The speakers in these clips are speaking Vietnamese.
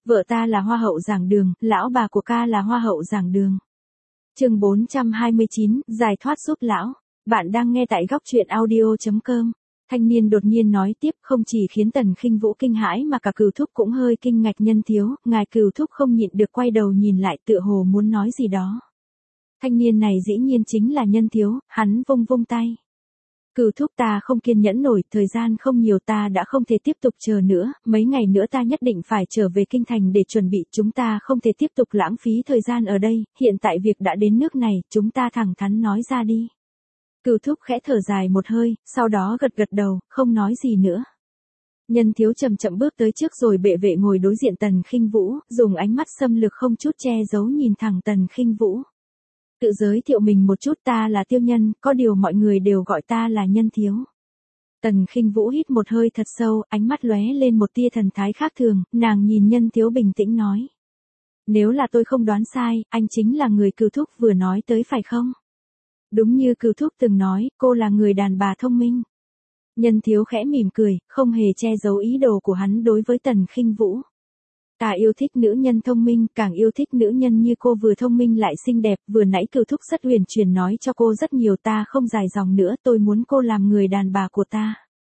Vợ ta là hoa hậu giảng đường, lão bà của ca là hoa hậu giảng đường. Chương 429, giải thoát giúp lão. Bạn đang nghe tại góc truyện audio.com. Thanh niên đột nhiên nói tiếp, không chỉ khiến Tần Khinh Vũ kinh hãi mà cả Cửu Thúc cũng hơi kinh ngạc. Nhân thiếu, ngài Cửu Thúc không nhịn được quay đầu nhìn lại, tựa hồ muốn nói gì đó. Thanh niên này dĩ nhiên chính là Nhân thiếu, hắn vung vung tay. Cửu Thúc, ta không kiên nhẫn nổi, thời gian không nhiều, ta đã không thể tiếp tục chờ nữa, mấy ngày nữa ta nhất định phải trở về kinh thành để chuẩn bị, chúng ta không thể tiếp tục lãng phí thời gian ở đây, hiện tại việc đã đến nước này, chúng ta thẳng thắn nói ra đi. Cửu Thúc khẽ thở dài một hơi, sau đó gật gật đầu, không nói gì nữa. Nhân thiếu chậm chậm bước tới trước rồi bệ vệ ngồi đối diện Tần Khinh Vũ, dùng ánh mắt xâm lược không chút che giấu nhìn thẳng Tần Khinh Vũ. Tự giới thiệu mình một chút, ta là Tiêu Nhân, có điều mọi người đều gọi ta là Nhân thiếu. Tần Khinh Vũ hít một hơi thật sâu, ánh mắt lóe lên một tia thần thái khác thường, nàng nhìn Nhân thiếu bình tĩnh nói. Nếu là tôi không đoán sai, anh chính là người Cửu Thúc vừa nói tới phải không? Đúng như Cửu Thúc từng nói, cô là người đàn bà thông minh. Nhân thiếu khẽ mỉm cười, không hề che giấu ý đồ của hắn đối với Tần Khinh Vũ. Ta yêu thích nữ nhân thông minh, càng yêu thích nữ nhân như cô, vừa thông minh lại xinh đẹp, vừa nãy Cửu Thúc rất huyền chuyển nói cho cô rất nhiều, ta không dài dòng nữa, tôi muốn cô làm người đàn bà của ta.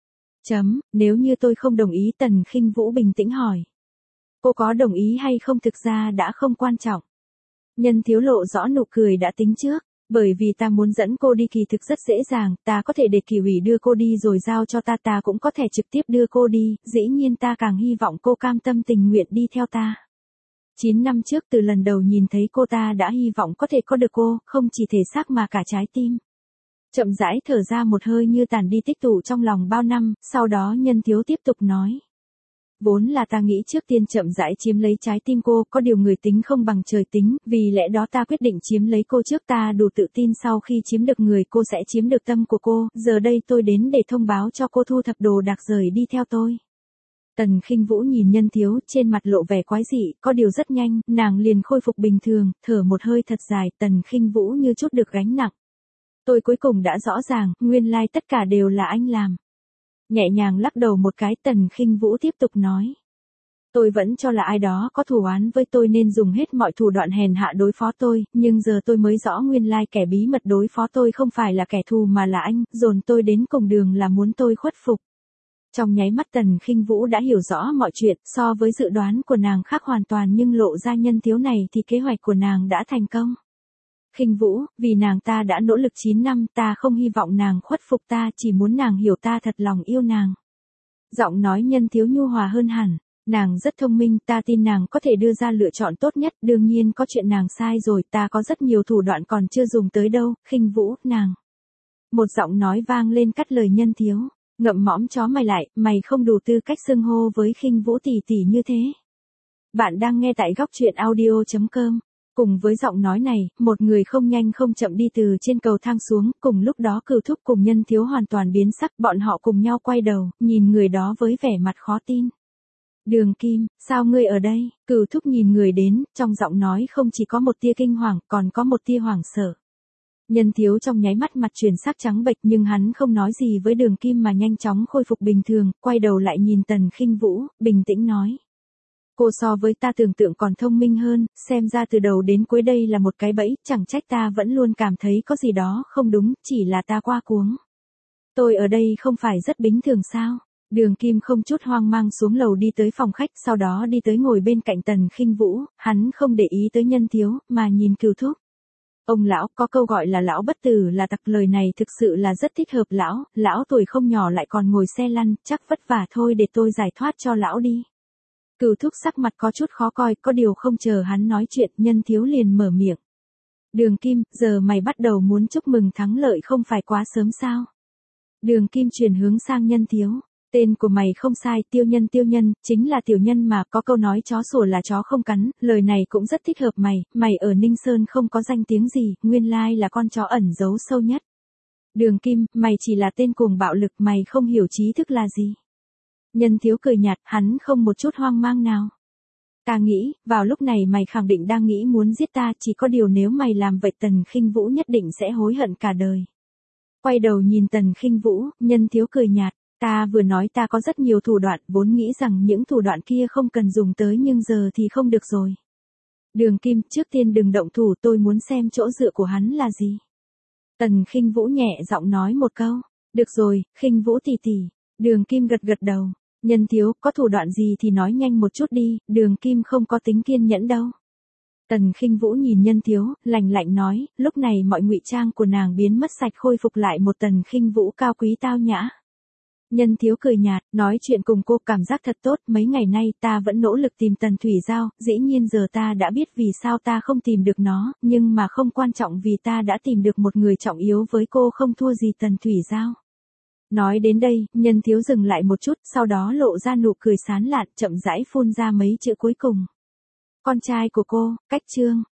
Nếu như tôi không đồng ý, Tần Khinh Vũ bình tĩnh hỏi. Cô có đồng ý hay không thực ra đã không quan trọng. Nhân thiếu lộ rõ nụ cười đã tính trước. Bởi vì ta muốn dẫn cô đi kỳ thực rất dễ dàng, ta có thể để Kỳ ủy đưa cô đi rồi giao cho ta, ta cũng có thể trực tiếp đưa cô đi, dĩ nhiên ta càng hy vọng cô cam tâm tình nguyện đi theo ta. 9 năm trước từ lần đầu nhìn thấy cô ta đã hy vọng có thể có được cô, không chỉ thể xác mà cả trái tim. Chậm rãi thở ra một hơi như tàn đi tích tụ trong lòng bao năm, sau đó Nhân thiếu tiếp tục nói. Vốn là ta nghĩ trước tiên chậm rãi chiếm lấy trái tim cô, có điều người tính không bằng trời tính, vì lẽ đó ta quyết định chiếm lấy cô trước, ta đủ tự tin sau khi chiếm được người cô sẽ chiếm được tâm của cô, giờ đây tôi đến để thông báo cho cô thu thập đồ đạc rời đi theo tôi. Tần Khinh Vũ nhìn Nhân thiếu, trên mặt lộ vẻ quái dị, có điều rất nhanh, nàng liền khôi phục bình thường, thở một hơi thật dài, Tần Khinh Vũ như chút được gánh nặng. Tôi cuối cùng đã rõ ràng, nguyên lai tất cả đều là anh làm. Nhẹ nhàng lắc đầu một cái, Tần Khinh Vũ tiếp tục nói. Tôi vẫn cho là ai đó có thù oán với tôi nên dùng hết mọi thủ đoạn hèn hạ đối phó tôi, nhưng giờ tôi mới rõ nguyên lai kẻ bí mật đối phó tôi không phải là kẻ thù mà là anh, dồn tôi đến cùng đường là muốn tôi khuất phục. Trong nháy mắt Tần Khinh Vũ đã hiểu rõ mọi chuyện, so với dự đoán của nàng khác hoàn toàn, nhưng lộ ra Nhân thiếu này thì kế hoạch của nàng đã thành công. Khinh Vũ, vì nàng ta đã nỗ lực 9 năm, ta không hy vọng nàng khuất phục ta, chỉ muốn nàng hiểu ta thật lòng yêu nàng. Giọng nói Nhân thiếu nhu hòa hơn hẳn, nàng rất thông minh, ta tin nàng có thể đưa ra lựa chọn tốt nhất, đương nhiên có chuyện nàng sai rồi, ta có rất nhiều thủ đoạn còn chưa dùng tới đâu, Khinh Vũ, nàng. Một giọng nói vang lên cắt lời Nhân thiếu, ngậm mõm chó mày lại, mày không đủ tư cách xưng hô với Khinh Vũ tỷ tỷ như thế. Bạn đang nghe tại góc truyện audio.com. Cùng với giọng nói này, một người không nhanh không chậm đi từ trên cầu thang xuống, cùng lúc đó Cửu Thúc cùng Nhân thiếu hoàn toàn biến sắc, bọn họ cùng nhau quay đầu, nhìn người đó với vẻ mặt khó tin. Đường Kim, sao ngươi ở đây? Cửu Thúc nhìn người đến, trong giọng nói không chỉ có một tia kinh hoàng, còn có một tia hoảng sợ. Nhân thiếu trong nháy mắt mặt chuyển sắc trắng bệch, nhưng hắn không nói gì với Đường Kim mà nhanh chóng khôi phục bình thường, quay đầu lại nhìn Tần Khinh Vũ, bình tĩnh nói. Cô so với ta tưởng tượng còn thông minh hơn, xem ra từ đầu đến cuối đây là một cái bẫy, chẳng trách ta vẫn luôn cảm thấy có gì đó không đúng, chỉ là ta qua cuống. Tôi ở đây không phải rất bình thường sao? Đường Kim không chút hoang mang xuống lầu đi tới phòng khách, sau đó đi tới ngồi bên cạnh Tần Khinh Vũ, hắn không để ý tới Nhân thiếu, mà nhìn Cửu Thúc. Ông lão, có câu gọi là lão bất tử là tặc, lời này thực sự là rất thích hợp lão tuổi không nhỏ lại còn ngồi xe lăn, chắc vất vả thôi, để tôi giải thoát cho lão đi. Cửu Thúc sắc mặt có chút khó coi, có điều không chờ hắn nói chuyện, Nhân thiếu liền mở miệng. Đường Kim, giờ mày bắt đầu muốn chúc mừng thắng lợi không phải quá sớm sao? Đường Kim chuyển hướng sang Nhân thiếu. Tên của mày không sai, Tiêu Nhân, chính là tiểu nhân mà, có câu nói chó sủa là chó không cắn, lời này cũng rất thích hợp mày ở Ninh Sơn không có danh tiếng gì, nguyên lai là con chó ẩn giấu sâu nhất. Đường Kim, mày chỉ là tên cuồng bạo lực, mày không hiểu trí thức là gì. Nhân thiếu cười nhạt, hắn không một chút hoang mang nào. Ta nghĩ, vào lúc này mày khẳng định đang nghĩ muốn giết ta, chỉ có điều nếu mày làm vậy Tần Khinh Vũ nhất định sẽ hối hận cả đời. Quay đầu nhìn Tần Khinh Vũ, Nhân thiếu cười nhạt, Ta vừa nói ta có rất nhiều thủ đoạn, vốn nghĩ rằng những thủ đoạn kia không cần dùng tới nhưng giờ thì không được rồi. Đường Kim, trước tiên đừng động thủ, tôi muốn xem chỗ dựa của hắn là gì. Tần Khinh Vũ nhẹ giọng nói một câu. Được rồi, Khinh Vũ tỷ tỷ. Đường Kim gật gật đầu. Nhân thiếu, có thủ đoạn gì thì nói nhanh một chút đi, Đường Kim không có tính kiên nhẫn đâu. Tần Khinh Vũ nhìn Nhân thiếu, lạnh lạnh nói, lúc này mọi ngụy trang của nàng biến mất sạch, khôi phục lại một Tần Khinh Vũ cao quý tao nhã. Nhân thiếu cười nhạt, nói chuyện cùng cô cảm giác thật tốt, mấy ngày nay ta vẫn nỗ lực tìm Tần Thủy Giao, dĩ nhiên giờ ta đã biết vì sao ta không tìm được nó, nhưng mà không quan trọng vì ta đã tìm được một người trọng yếu với cô không thua gì Tần Thủy Giao. Nói đến đây, Nhân thiếu dừng lại một chút, sau đó lộ ra nụ cười sán lạn, chậm rãi phun ra mấy chữ cuối cùng. Con trai của cô, Cách Trương.